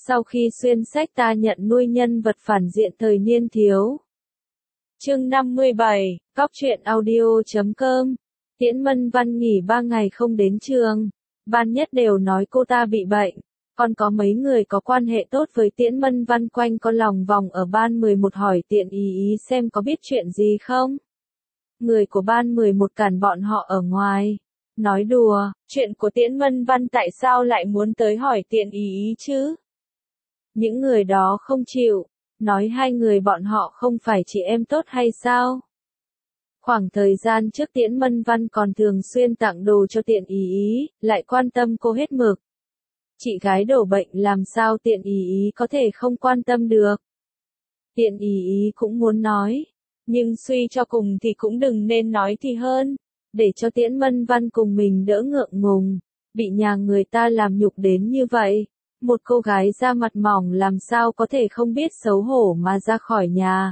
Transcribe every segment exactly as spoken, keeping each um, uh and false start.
Sau khi xuyên sách ta nhận nuôi nhân vật phản diện thời niên thiếu. Chương năm mươi bảy, Cóc truyện audio chấm com. Tiễn Mân Văn nghỉ ba ngày không đến trường. Ban nhất đều nói cô ta bị bệnh. Còn có mấy người có quan hệ tốt với Tiễn Mân Văn quanh con lòng vòng ở ban mười một hỏi Tiện ý ý xem có biết chuyện gì không. Người của ban mười một cản bọn họ ở ngoài. Nói đùa, chuyện của Tiễn Mân Văn tại sao lại muốn tới hỏi Tiện ý ý chứ? Những người đó không chịu, nói hai người bọn họ không phải chị em tốt hay sao? Khoảng thời gian trước Tiễn Mân Văn còn thường xuyên tặng đồ cho Tiện ý ý, lại quan tâm cô hết mực. Chị gái đổ bệnh làm sao Tiện ý ý có thể không quan tâm được? Tiện ý ý cũng muốn nói, nhưng suy cho cùng thì cũng đừng nên nói thì hơn, để cho Tiễn Mân Văn cùng mình đỡ ngượng ngùng, bị nhà người ta làm nhục đến như vậy. Một cô gái da mặt mỏng làm sao có thể không biết xấu hổ mà ra khỏi nhà.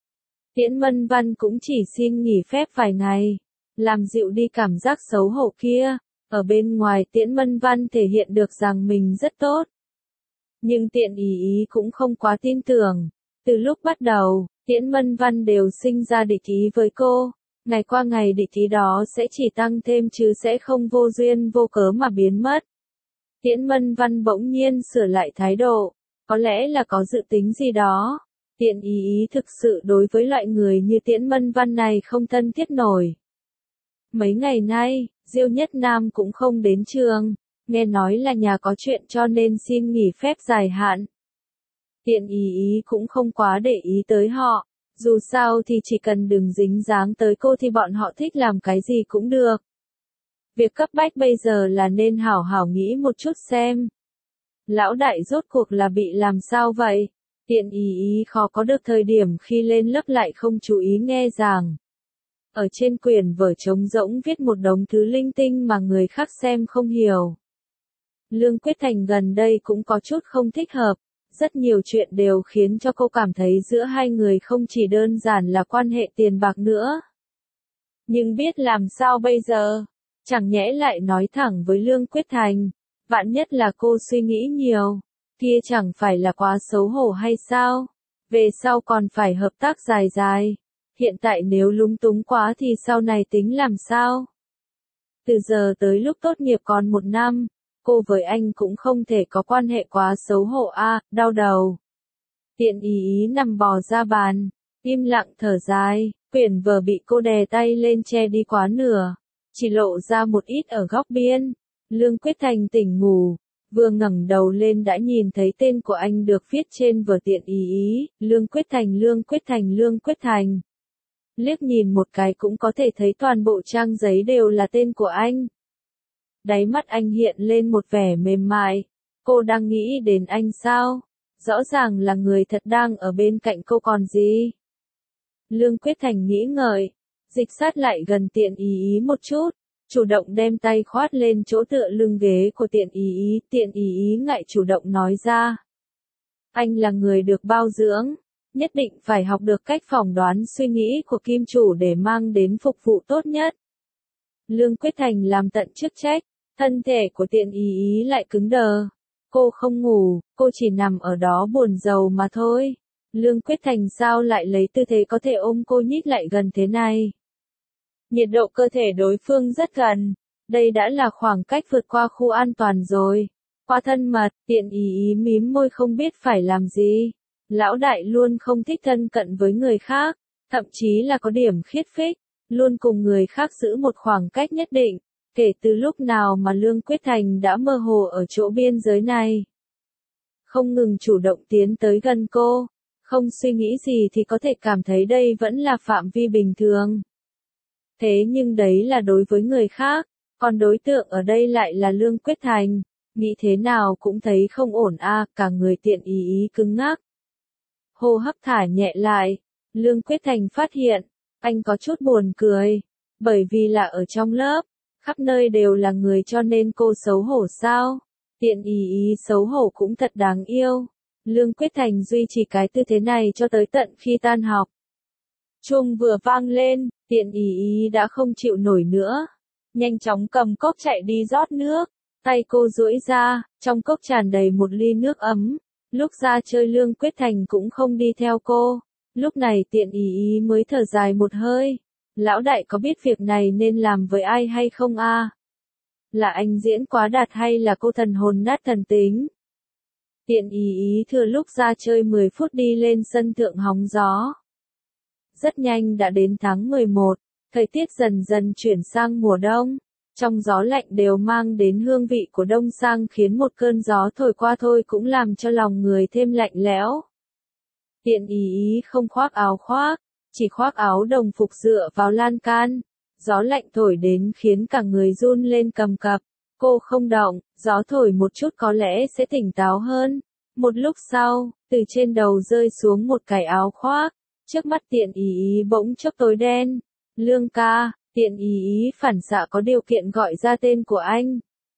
Tiễn Mân Văn cũng chỉ xin nghỉ phép vài ngày, làm dịu đi cảm giác xấu hổ kia. Ở bên ngoài Tiễn Mân Văn thể hiện được rằng mình rất tốt. Nhưng Tiện ý ý cũng không quá tin tưởng. Từ lúc bắt đầu, Tiễn Mân Văn đều sinh ra địch ý với cô. Ngày qua ngày địch ý đó sẽ chỉ tăng thêm chứ sẽ không vô duyên vô cớ mà biến mất. Tiễn Mân Văn bỗng nhiên sửa lại thái độ, có lẽ là có dự tính gì đó. Tiện ý ý thực sự đối với loại người như Tiễn Mân Văn này không thân thiết nổi. Mấy ngày nay, Diêu Nhất Nam cũng không đến trường, nghe nói là nhà có chuyện cho nên xin nghỉ phép dài hạn. Tiện ý ý cũng không quá để ý tới họ, dù sao thì chỉ cần đừng dính dáng tới cô thì bọn họ thích làm cái gì cũng được. Việc cấp bách bây giờ là nên hảo hảo nghĩ một chút xem. Lão đại rốt cuộc là bị làm sao vậy? Tiện ý ý khó có được thời điểm khi lên lớp lại không chú ý nghe giảng. Ở trên quyển vở trống rỗng viết một đống thứ linh tinh mà người khác xem không hiểu. Lương Quyết Thành gần đây cũng có chút không thích hợp. Rất nhiều chuyện đều khiến cho cô cảm thấy giữa hai người không chỉ đơn giản là quan hệ tiền bạc nữa. Nhưng biết làm sao bây giờ? Chẳng nhẽ lại nói thẳng với Lương Quyết Thành, vạn nhất là cô suy nghĩ nhiều, kia chẳng phải là quá xấu hổ hay sao? Về sau còn phải hợp tác dài dài, hiện tại nếu lúng túng quá thì sau này tính làm sao? Từ giờ tới lúc tốt nghiệp còn một năm, cô với anh cũng không thể có quan hệ quá xấu hổ a, à, đau đầu. Tiện ý ý nằm bò ra bàn, im lặng thở dài, quyển vở bị cô đè tay lên che đi quá nửa. Chỉ lộ ra một ít ở góc biên. Lương Quyết Thành tỉnh ngủ, vừa ngẩng đầu lên đã nhìn thấy tên của anh được viết trên vở Tiện ý ý, Lương Quyết Thành Lương Quyết Thành Lương Quyết Thành. Liếc nhìn một cái cũng có thể thấy toàn bộ trang giấy đều là tên của anh. Đáy mắt anh hiện lên một vẻ mềm mại, cô đang nghĩ đến anh sao? Rõ ràng là người thật đang ở bên cạnh cô còn gì? Lương Quyết Thành nghĩ ngợi. Dịch sát lại gần Tiện ý ý một chút, chủ động đem tay khoát lên chỗ tựa lưng ghế của Tiện ý ý, Tiện ý ý ngại chủ động nói ra. Anh là người được bao dưỡng, nhất định phải học được cách phỏng đoán suy nghĩ của kim chủ để mang đến phục vụ tốt nhất. Lương Quyết Thành làm tận chức trách, thân thể của Tiện ý ý lại cứng đờ. Cô không ngủ, cô chỉ nằm ở đó buồn rầu mà thôi. Lương Quyết Thành sao lại lấy tư thế có thể ôm cô nhích lại gần thế này? Nhiệt độ cơ thể đối phương rất gần, đây đã là khoảng cách vượt qua khu an toàn rồi. Qua thân mật, Tiện ý ý mím môi không biết phải làm gì. Lão đại luôn không thích thân cận với người khác, thậm chí là có điểm khiết phích, luôn cùng người khác giữ một khoảng cách nhất định. Kể từ lúc nào mà Lương Quyết Thành đã mơ hồ ở chỗ biên giới này. Không ngừng chủ động tiến tới gần cô, không suy nghĩ gì thì có thể cảm thấy đây vẫn là phạm vi bình thường. Thế nhưng đấy là đối với người khác, còn đối tượng ở đây lại là Lương Quyết Thành, nghĩ thế nào cũng thấy không ổn a, à, cả người Tiện ý ý cứng ngắc. Hô hấp thả nhẹ lại, Lương Quyết Thành phát hiện, anh có chút buồn cười, bởi vì là ở trong lớp, khắp nơi đều là người cho nên cô xấu hổ sao? Tiện ý ý xấu hổ cũng thật đáng yêu. Lương Quyết Thành duy trì cái tư thế này cho tới tận khi tan học. Chuông vừa vang lên, Tiện ý ý đã không chịu nổi nữa. Nhanh chóng cầm cốc chạy đi rót nước. Tay cô duỗi ra, trong cốc tràn đầy một ly nước ấm. Lúc ra chơi Lương Quyết Thành cũng không đi theo cô. Lúc này Tiện Ý Ý mới thở dài một hơi. Lão đại có biết việc này nên làm với ai hay không a? Là anh diễn quá đạt hay là cô thần hồn nát thần tính? Tiện Ý Ý thừa lúc ra chơi mười phút đi lên sân thượng hóng gió. Rất nhanh đã đến tháng mười một, thời tiết dần dần chuyển sang mùa đông. Trong gió lạnh đều mang đến hương vị của đông sang khiến một cơn gió thổi qua thôi cũng làm cho lòng người thêm lạnh lẽo. Tiện Ý Ý không khoác áo khoác, chỉ khoác áo đồng phục dựa vào lan can. Gió lạnh thổi đến khiến cả người run lên cầm cập. Cô không động, gió thổi một chút có lẽ sẽ tỉnh táo hơn. Một lúc sau, từ trên đầu rơi xuống một cái áo khoác. Trước mắt Tiện Ý Ý bỗng chốc tối đen. Lương ca, Tiện Ý Ý phản xạ có điều kiện gọi ra tên của anh.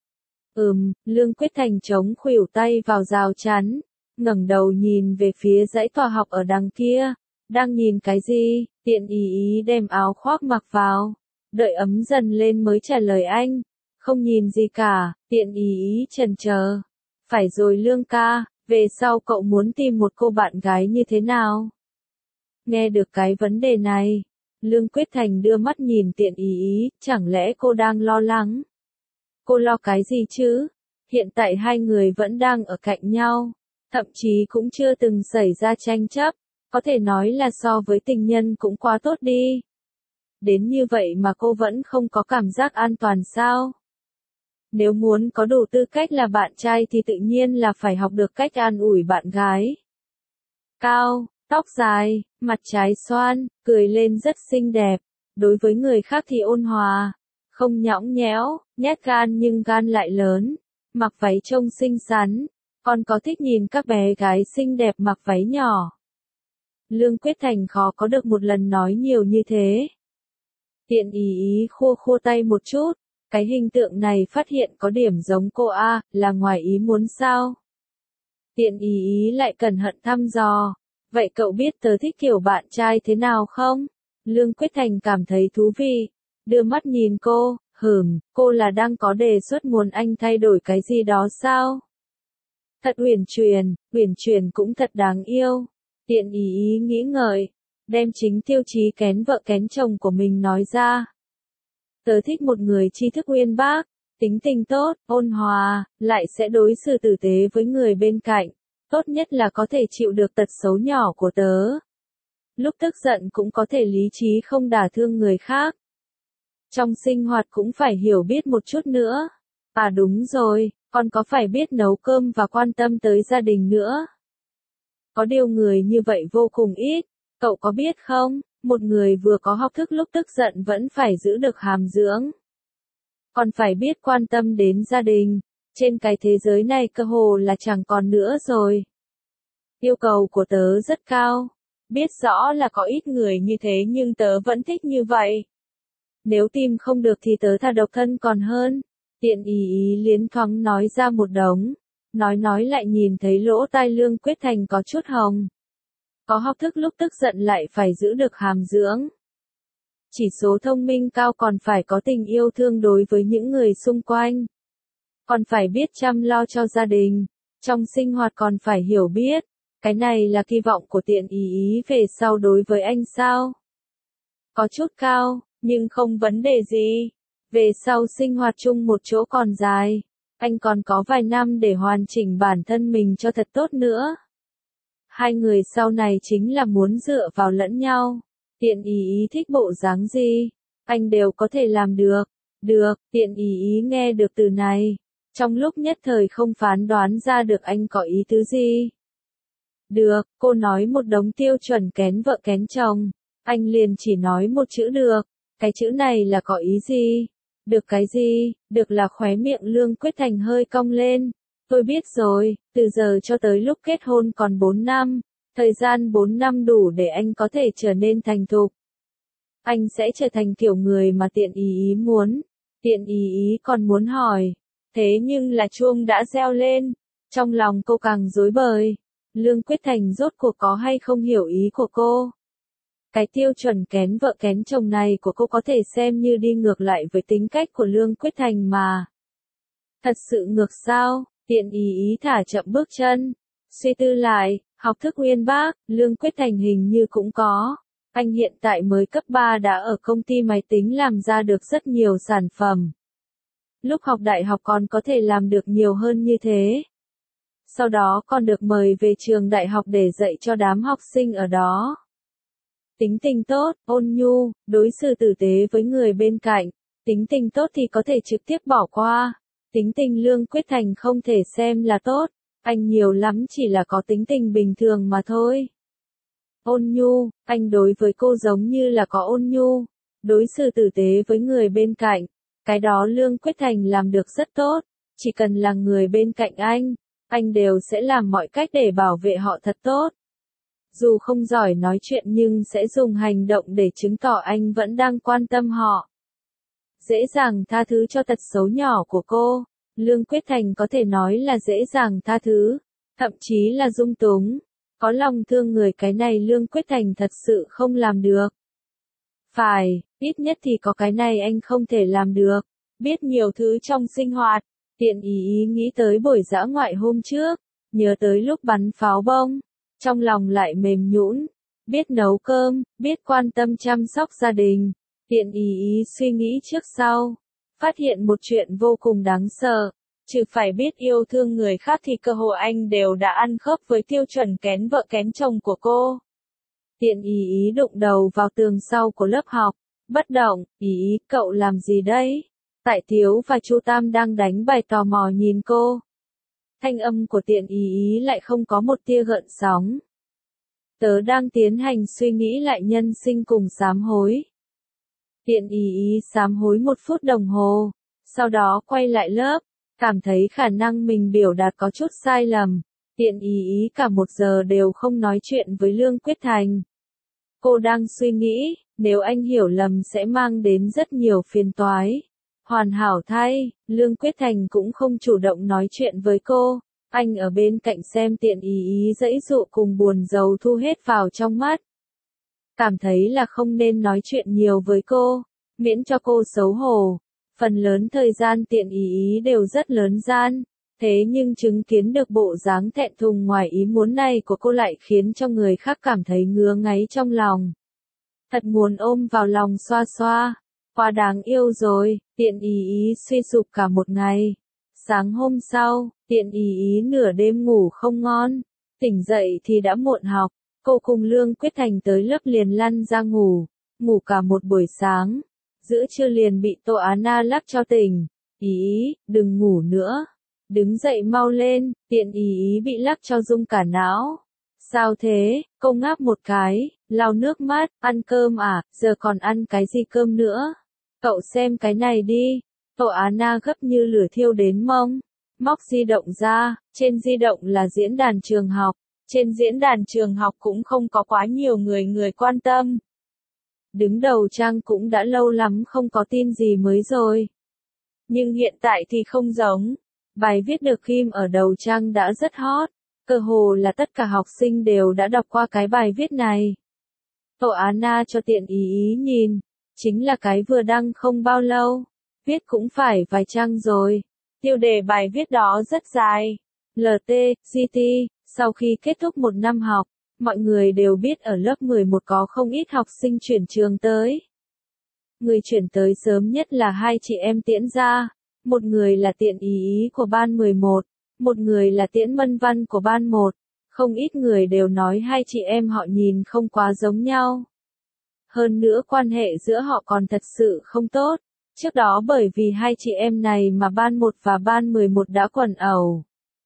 Ừm, Lương Quyết Thành chống khuỷu tay vào rào chắn, ngẩng đầu nhìn về phía dãy tòa học ở đằng kia. Đang nhìn cái gì? Tiện Ý Ý đem áo khoác mặc vào, đợi ấm dần lên mới trả lời anh. Không nhìn gì cả. Tiện Ý Ý chần chờ. Phải rồi Lương ca, về sau cậu muốn tìm một cô bạn gái như thế nào? Nghe được cái vấn đề này, Lương Quyết Thành đưa mắt nhìn Tiện Ý Ý, chẳng lẽ cô đang lo lắng? Cô lo cái gì chứ? Hiện tại hai người vẫn đang ở cạnh nhau, thậm chí cũng chưa từng xảy ra tranh chấp, có thể nói là so với tình nhân cũng quá tốt đi. Đến như vậy mà cô vẫn không có cảm giác an toàn sao? Nếu muốn có đủ tư cách là bạn trai thì tự nhiên là phải học được cách an ủi bạn gái. Cao, tóc dài, mặt trái xoan, cười lên rất xinh đẹp. Đối với người khác thì ôn hòa, không nhõng nhẽo, nhát gan nhưng gan lại lớn. Mặc váy trông xinh xắn, còn có thích nhìn các bé gái xinh đẹp mặc váy nhỏ. Lương Quyết Thành khó có được một lần nói nhiều như thế. Tiện Ý Ý khua khua tay một chút. Cái hình tượng này phát hiện có điểm giống cô a, là ngoài ý muốn sao? Tiện Ý Ý lại cẩn thận thăm dò. Vậy cậu biết tớ thích kiểu bạn trai thế nào không? Lương Quyết Thành cảm thấy thú vị. Đưa mắt nhìn cô, hừm, cô là đang có đề xuất muốn anh thay đổi cái gì đó sao? Thật uyển chuyển, uyển chuyển cũng thật đáng yêu. Tiện Ý Ý nghĩ ngợi, đem chính tiêu chí kén vợ kén chồng của mình nói ra. Tớ thích một người tri thức uyên bác, tính tình tốt, ôn hòa, lại sẽ đối xử tử tế với người bên cạnh. Tốt nhất là có thể chịu được tật xấu nhỏ của tớ. Lúc tức giận cũng có thể lý trí không đả thương người khác. Trong sinh hoạt cũng phải hiểu biết một chút nữa. À đúng rồi, còn có phải biết nấu cơm và quan tâm tới gia đình nữa. Có điều người như vậy vô cùng ít, cậu có biết không? Một người vừa có học thức lúc tức giận vẫn phải giữ được hàm dưỡng. Còn phải biết quan tâm đến gia đình. Trên cái thế giới này cơ hồ là chẳng còn nữa rồi. Yêu cầu của tớ rất cao. Biết rõ là có ít người như thế nhưng tớ vẫn thích như vậy. Nếu tìm không được thì tớ thà độc thân còn hơn. Tiện Ý Ý liến thoáng nói ra một đống. Nói nói lại nhìn thấy lỗ tai Lương Quyết Thành có chút hồng. Có học thức lúc tức giận lại phải giữ được hàm dưỡng. Chỉ số thông minh cao còn phải có tình yêu thương đối với những người xung quanh. Còn phải biết chăm lo cho gia đình. Trong sinh hoạt còn phải hiểu biết. Cái này là kỳ vọng của Tiện Ý Ý về sau đối với anh sao? Có chút cao, nhưng không vấn đề gì. Về sau sinh hoạt chung một chỗ còn dài. Anh còn có vài năm để hoàn chỉnh bản thân mình cho thật tốt nữa. Hai người sau này chính là muốn dựa vào lẫn nhau. Tiện Ý Ý thích bộ dáng gì, anh đều có thể làm được. Được, Tiện Ý Ý nghe được từ này. Trong lúc nhất thời không phán đoán ra được anh có ý tứ gì. Được, cô nói một đống tiêu chuẩn kén vợ kén chồng. Anh liền chỉ nói một chữ được. Cái chữ này là có ý gì? Được cái gì? Được là khóe miệng Lương Quyết Thành hơi cong lên. Tôi biết rồi, từ giờ cho tới lúc kết hôn còn bốn năm. Thời gian bốn năm đủ để anh có thể trở nên thành thục. Anh sẽ trở thành kiểu người mà Tiện Ý Ý muốn. Tiện Ý Ý còn muốn hỏi. Thế nhưng là chuông đã reo lên. Trong lòng cô càng rối bời. Lương Quyết Thành rốt cuộc có hay không hiểu ý của cô. Cái tiêu chuẩn kén vợ kén chồng này của cô có thể xem như đi ngược lại với tính cách của Lương Quyết Thành mà. Thật sự ngược sao? Tiện Ý Ý thả chậm bước chân. Suy tư lại, học thức uyên bác, Lương Quyết Thành hình như cũng có. Anh hiện tại mới cấp ba đã ở công ty máy tính làm ra được rất nhiều sản phẩm. Lúc học đại học còn có thể làm được nhiều hơn như thế. Sau đó còn được mời về trường đại học để dạy cho đám học sinh ở đó. Tính tình tốt, ôn nhu, đối xử tử tế với người bên cạnh. Tính tình tốt thì có thể trực tiếp bỏ qua. Tính tình Lương Quyết Thành không thể xem là tốt. Anh nhiều lắm chỉ là có tính tình bình thường mà thôi. Ôn nhu, anh đối với cô giống như là có ôn nhu. Đối xử tử tế với người bên cạnh. Cái đó Lương Quyết Thành làm được rất tốt. Chỉ cần là người bên cạnh anh, anh đều sẽ làm mọi cách để bảo vệ họ thật tốt. Dù không giỏi nói chuyện nhưng sẽ dùng hành động để chứng tỏ anh vẫn đang quan tâm họ. Dễ dàng tha thứ cho tật xấu nhỏ của cô. Lương Quyết Thành có thể nói là dễ dàng tha thứ, thậm chí là dung túng. Có lòng thương người cái này Lương Quyết Thành thật sự không làm được. Phải, ít nhất thì có cái này anh không thể làm được. Biết nhiều thứ trong sinh hoạt, tiện ý ý nghĩ tới buổi dã ngoại hôm trước, nhớ tới lúc bắn pháo bông, trong lòng lại mềm nhũn. Biết nấu cơm, biết quan tâm chăm sóc gia đình, tiện ý ý suy nghĩ trước sau. Phát hiện một chuyện vô cùng đáng sợ, trừ phải biết yêu thương người khác thì cơ hội anh đều đã ăn khớp với tiêu chuẩn kén vợ kén chồng của cô. Tiện ý ý đụng đầu vào tường sau của lớp học, bất động, ý ý, cậu làm gì đấy? Tại Thiếu và Chu Tam đang đánh bài tò mò nhìn cô. Thanh âm của tiện ý ý lại không có một tia gợn sóng. Tớ đang tiến hành suy nghĩ lại nhân sinh cùng sám hối. Tiện ý ý sám hối một phút đồng hồ, sau đó quay lại lớp, cảm thấy khả năng mình biểu đạt có chút sai lầm. Tiện ý ý cả một giờ đều không nói chuyện với Lương Quyết Thành. Cô đang suy nghĩ, nếu anh hiểu lầm sẽ mang đến rất nhiều phiền toái. Hoàn hảo thay, Lương Quyết Thành cũng không chủ động nói chuyện với cô. Anh ở bên cạnh xem tiện ý ý giãy dụ cùng buồn rầu thu hết vào trong mắt. Cảm thấy là không nên nói chuyện nhiều với cô, miễn cho cô xấu hổ. Phần lớn thời gian tiện ý ý đều rất lớn gian. Thế nhưng chứng kiến được bộ dáng thẹn thùng ngoài ý muốn này của cô lại khiến cho người khác cảm thấy ngứa ngáy trong lòng. Thật muốn ôm vào lòng xoa xoa. Quá đáng yêu rồi, tiện ý ý suy sụp cả một ngày. Sáng hôm sau, tiện ý ý nửa đêm ngủ không ngon. Tỉnh dậy thì đã muộn học. Cô cùng Lương Quyết Thành tới lớp liền lăn ra ngủ. Ngủ cả một buổi sáng. Giữa trưa liền bị Tô Á Na lắc cho tỉnh. Ý ý, đừng ngủ nữa. Đứng dậy mau lên, tiện ý ý bị lắc cho rung cả não. Sao thế, cô ngáp một cái, lau nước mắt, ăn cơm à, giờ còn ăn cái gì cơm nữa? Cậu xem cái này đi. Tô Á Na gấp như lửa thiêu đến mông. Móc di động ra, trên di động là diễn đàn trường học. Trên diễn đàn trường học cũng không có quá nhiều người người quan tâm. Đứng đầu trang cũng đã lâu lắm không có tin gì mới rồi. Nhưng hiện tại thì không giống. Bài viết được ghim ở đầu trang đã rất hot. Cơ hồ là tất cả học sinh đều đã đọc qua cái bài viết này. Tô Á Na cho tiện ý ý nhìn. Chính là cái vừa đăng không bao lâu. Viết cũng phải vài trang rồi. Tiêu đề bài viết đó rất dài. lờ tê, giê tê, sau khi kết thúc một năm học, mọi người đều biết ở lớp mười một có không ít học sinh chuyển trường tới. Người chuyển tới sớm nhất là hai chị em Tiễn Gia. Một người là Tiện Ý Ý của ban mười một, một người là Tiễn Mân Văn của ban một. Không ít người đều nói hai chị em họ nhìn không quá giống nhau. Hơn nữa quan hệ giữa họ còn thật sự không tốt. Trước đó bởi vì hai chị em này mà ban một và ban mười một đã quần ẩu.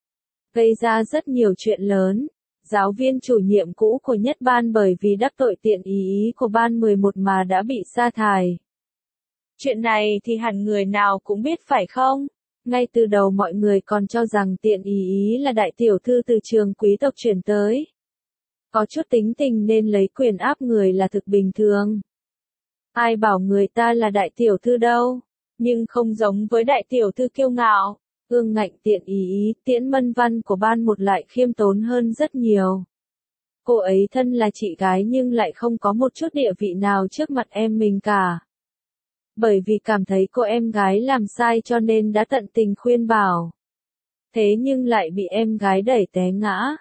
Gây ra rất nhiều chuyện lớn. Giáo viên chủ nhiệm cũ của nhất ban bởi vì đắc tội Tiện Ý Ý của ban mười một mà đã bị sa thải. Chuyện này thì hẳn người nào cũng biết phải không? Ngay từ đầu mọi người còn cho rằng Tiện Ý Ý là đại tiểu thư từ trường quý tộc chuyển tới. Có chút tính tình nên lấy quyền áp người là thực bình thường. Ai bảo người ta là đại tiểu thư đâu, nhưng không giống với đại tiểu thư kiêu ngạo. Ương ngạnh Tiện Ý Ý, Tiễn Mân Văn của ban một lại khiêm tốn hơn rất nhiều. Cô ấy thân là chị gái nhưng lại không có một chút địa vị nào trước mặt em mình cả. Bởi vì cảm thấy cô em gái làm sai cho nên đã tận tình khuyên bảo. Thế nhưng lại bị em gái đẩy té ngã.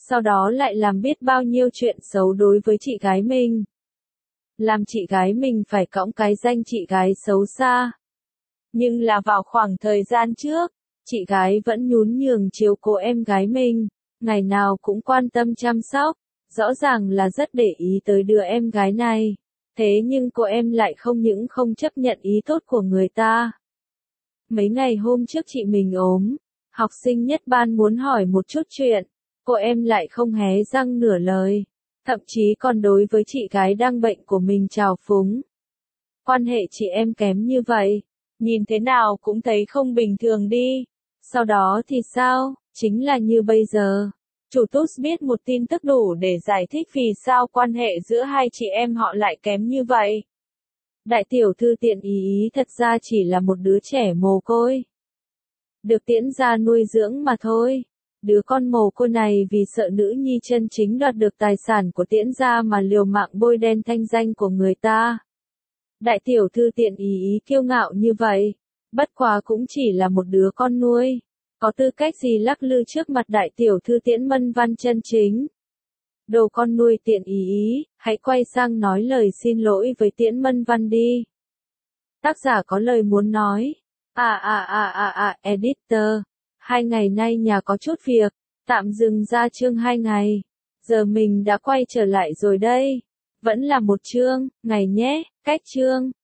sau đó lại làm biết bao nhiêu chuyện xấu đối với chị gái mình. Làm chị gái mình phải cõng cái danh chị gái xấu xa. Nhưng là vào khoảng thời gian trước, chị gái vẫn nhún nhường chiếu cố em gái mình, ngày nào cũng quan tâm chăm sóc, rõ ràng là rất để ý tới đứa em gái này. Thế nhưng cô em lại không những không chấp nhận ý tốt của người ta. Mấy ngày hôm trước chị mình ốm, học sinh nhất ban muốn hỏi một chút chuyện, cô em lại không hé răng nửa lời, thậm chí còn đối với chị gái đang bệnh của mình trào phúng. Quan hệ chị em kém như vậy, nhìn thế nào cũng thấy không bình thường đi. Sau đó thì sao, chính là như bây giờ. Chủ tút biết một tin tức đủ để giải thích vì sao quan hệ giữa hai chị em họ lại kém như vậy. Đại tiểu thư Tiện Ý Ý thật ra chỉ là một đứa trẻ mồ côi. Được tiễn ra nuôi dưỡng mà thôi. Đứa con mồ côi này vì sợ nữ nhi chân chính đoạt được tài sản của tiễn gia mà liều mạng bôi đen thanh danh của người ta. Đại tiểu thư Tiện Ý Ý kiêu ngạo như vậy, bất quá cũng chỉ là một đứa con nuôi. Có tư cách gì lắc lư trước mặt đại tiểu thư Tiễn Mân Văn chân chính. Đồ con nuôi Tiện Ý Ý, hãy quay sang nói lời xin lỗi với Tiễn Mân Văn đi. Tác giả có lời muốn nói. À à à à à, editor. Hai ngày nay nhà có chút việc, tạm dừng ra chương hai ngày. Giờ mình đã quay trở lại rồi đây. Vẫn là một chương, ngày nhé, cách chương.